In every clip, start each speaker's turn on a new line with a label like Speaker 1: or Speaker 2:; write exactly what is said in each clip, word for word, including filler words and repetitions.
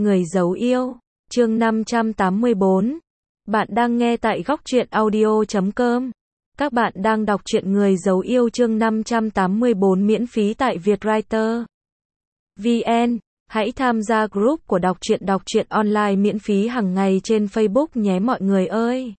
Speaker 1: Người giấu yêu, chương năm trăm tám mươi bốn. Bạn đang nghe tại góc truyện audio chấm com. Các bạn đang đọc truyện Người giấu yêu chương năm trăm tám mươi bốn miễn phí tại Vietwriter vê en. Hãy tham gia group của đọc truyện đọc truyện online miễn phí hàng ngày trên Facebook nhé mọi người ơi.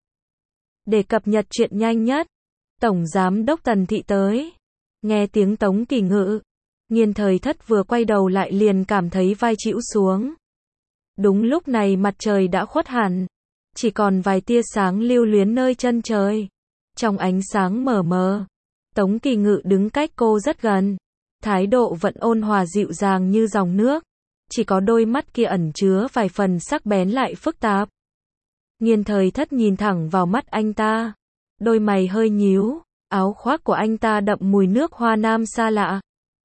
Speaker 1: Để cập nhật truyện nhanh nhất, Tổng Giám đốc Tần Thị tới. Nghe tiếng Tống Kỳ Ngự, Nghiên Thời Thất vừa quay đầu lại liền cảm thấy vai chĩu xuống. Đúng lúc này mặt trời đã khuất hẳn, chỉ còn vài tia sáng lưu luyến nơi chân trời. Trong ánh sáng mờ mờ, Tống Kỳ Ngự đứng cách cô rất gần, thái độ vẫn ôn hòa dịu dàng như dòng nước, chỉ có đôi mắt kia ẩn chứa vài phần sắc bén lại phức tạp. Nghiên Thời Thất nhìn thẳng vào mắt anh ta, đôi mày hơi nhíu, áo khoác của anh ta đậm mùi nước hoa nam xa lạ,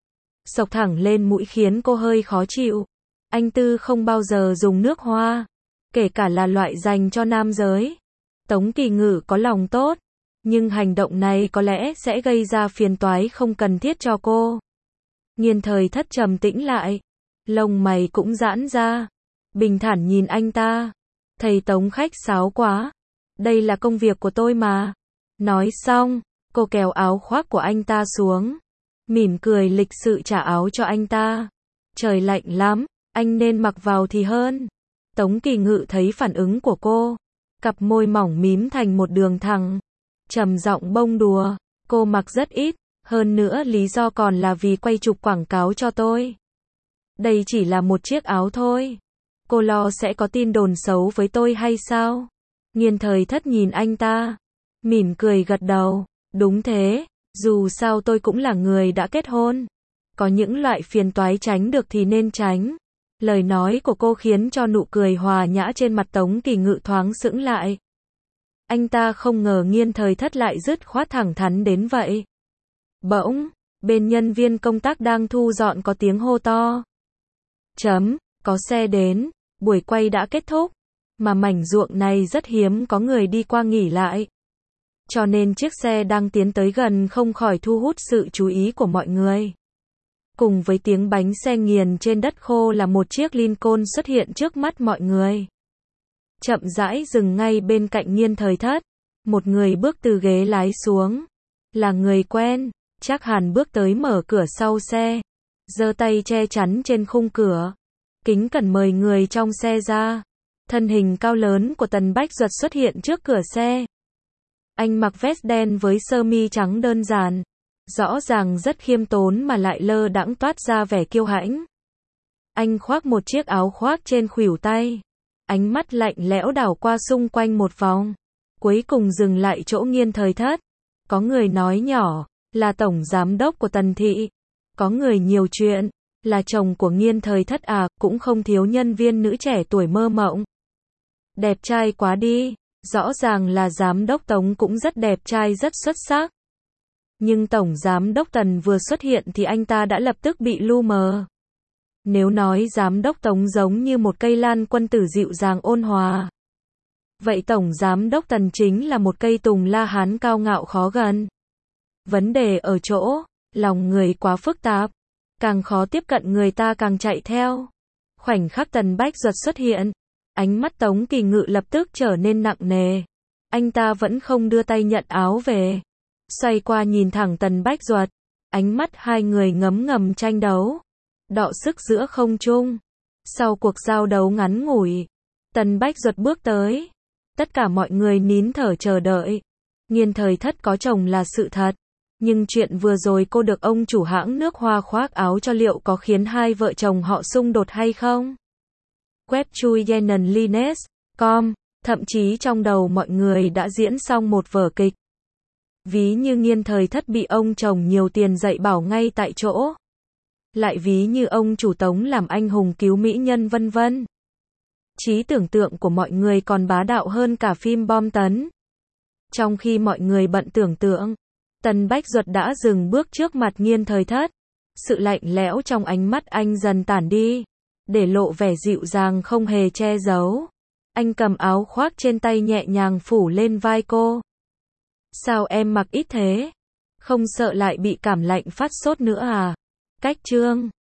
Speaker 1: xộc thẳng lên mũi khiến cô hơi khó chịu. Anh Tư không bao giờ dùng nước hoa, kể cả là loại dành cho nam giới. Tống Kỳ Ngự có lòng tốt, nhưng hành động này có lẽ sẽ gây ra phiền toái không cần thiết cho cô. Nghiên Thời Thất trầm tĩnh lại, lông mày cũng giãn ra, bình thản nhìn anh ta. Thầy Tống khách sáo quá, đây là công việc của tôi mà. Nói xong, cô kéo áo khoác của anh ta xuống, mỉm cười lịch sự trả áo cho anh ta. Trời lạnh lắm, anh nên mặc vào thì hơn. Tống Kỳ Ngự thấy phản ứng của cô, cặp môi mỏng mím thành một đường thẳng, trầm giọng bông đùa, cô mặc rất ít, hơn nữa lý do còn là vì quay chụp quảng cáo cho tôi. Đây chỉ là một chiếc áo thôi. Cô lo sẽ có tin đồn xấu với tôi hay sao? Nghiên Thời Thất nhìn anh ta, mỉm cười gật đầu, đúng thế, dù sao tôi cũng là người đã kết hôn. Có những loại phiền toái tránh được thì nên tránh. Lời nói của cô khiến cho nụ cười hòa nhã trên mặt Tống Kỳ Ngự thoáng sững lại. Anh ta không ngờ Nghiên Thời Thất lại dứt khoát thẳng thắn đến vậy. Bỗng, bên nhân viên công tác đang thu dọn có tiếng hô to. Chấm, có xe đến, buổi quay đã kết thúc, mà mảnh ruộng này rất hiếm có người đi qua nghỉ lại. Cho nên chiếc xe đang tiến tới gần không khỏi thu hút sự chú ý của mọi người. Cùng với tiếng bánh xe nghiền trên đất khô là một chiếc Lincoln xuất hiện trước mắt mọi người. Chậm rãi dừng ngay bên cạnh Nghiên Thời Thất. Một người bước từ ghế lái xuống. Là người quen, chắc hẳn bước tới mở cửa sau xe, giơ tay che chắn trên khung cửa, kính cẩn mời người trong xe ra. Thân hình cao lớn của Tần Bách Duật xuất hiện trước cửa xe. Anh mặc vest đen với sơ mi trắng đơn giản, rõ ràng rất khiêm tốn mà lại lơ đãng toát ra vẻ kiêu hãnh. Anh khoác một chiếc áo khoác trên khuỷu tay, ánh mắt lạnh lẽo đảo qua xung quanh một vòng, cuối cùng dừng lại chỗ Nghiên Thời Thất. Có người nói nhỏ, là tổng giám đốc của Tần Thị. Có người nhiều chuyện, là chồng của Nghiên Thời Thất à, cũng không thiếu nhân viên nữ trẻ tuổi mơ mộng. Đẹp trai quá đi, rõ ràng là giám đốc Tống cũng rất đẹp trai rất xuất sắc. Nhưng tổng giám đốc Tần vừa xuất hiện thì anh ta đã lập tức bị lu mờ. Nếu nói giám đốc Tống giống như một cây lan quân tử dịu dàng ôn hòa, vậy tổng giám đốc Tần chính là một cây tùng la hán cao ngạo khó gần. Vấn đề ở chỗ, lòng người quá phức tạp, càng khó tiếp cận người ta càng chạy theo. Khoảnh khắc Tần Bách Duật xuất hiện, ánh mắt Tống Kỳ Ngự lập tức trở nên nặng nề. Anh ta vẫn không đưa tay nhận áo về, xoay qua nhìn thẳng Tần Bách Duật, ánh mắt hai người ngấm ngầm tranh đấu, đọ sức giữa không trung. Sau cuộc giao đấu ngắn ngủi, Tần Bách Duật bước tới. Tất cả mọi người nín thở chờ đợi. Nghiên Thời Thất có chồng là sự thật, nhưng chuyện vừa rồi cô được ông chủ hãng nước hoa khoác áo cho liệu có khiến hai vợ chồng họ xung đột hay không? Web chui Yenan Lines chấm com, thậm chí trong đầu mọi người đã diễn xong một vở kịch. Ví như Nghiên Thời Thất bị ông chồng nhiều tiền dạy bảo ngay tại chỗ. Lại ví như ông chủ Tống làm anh hùng cứu mỹ nhân vân vân. Trí tưởng tượng của mọi người còn bá đạo hơn cả phim bom tấn. Trong khi mọi người bận tưởng tượng, Tần Bách Duật đã dừng bước trước mặt Nghiên Thời Thất. Sự lạnh lẽo trong ánh mắt anh dần tản đi, để lộ vẻ dịu dàng không hề che giấu. Anh cầm áo khoác trên tay nhẹ nhàng phủ lên vai cô. Sao em mặc ít thế? Không sợ lại bị cảm lạnh phát sốt nữa à? Cách chương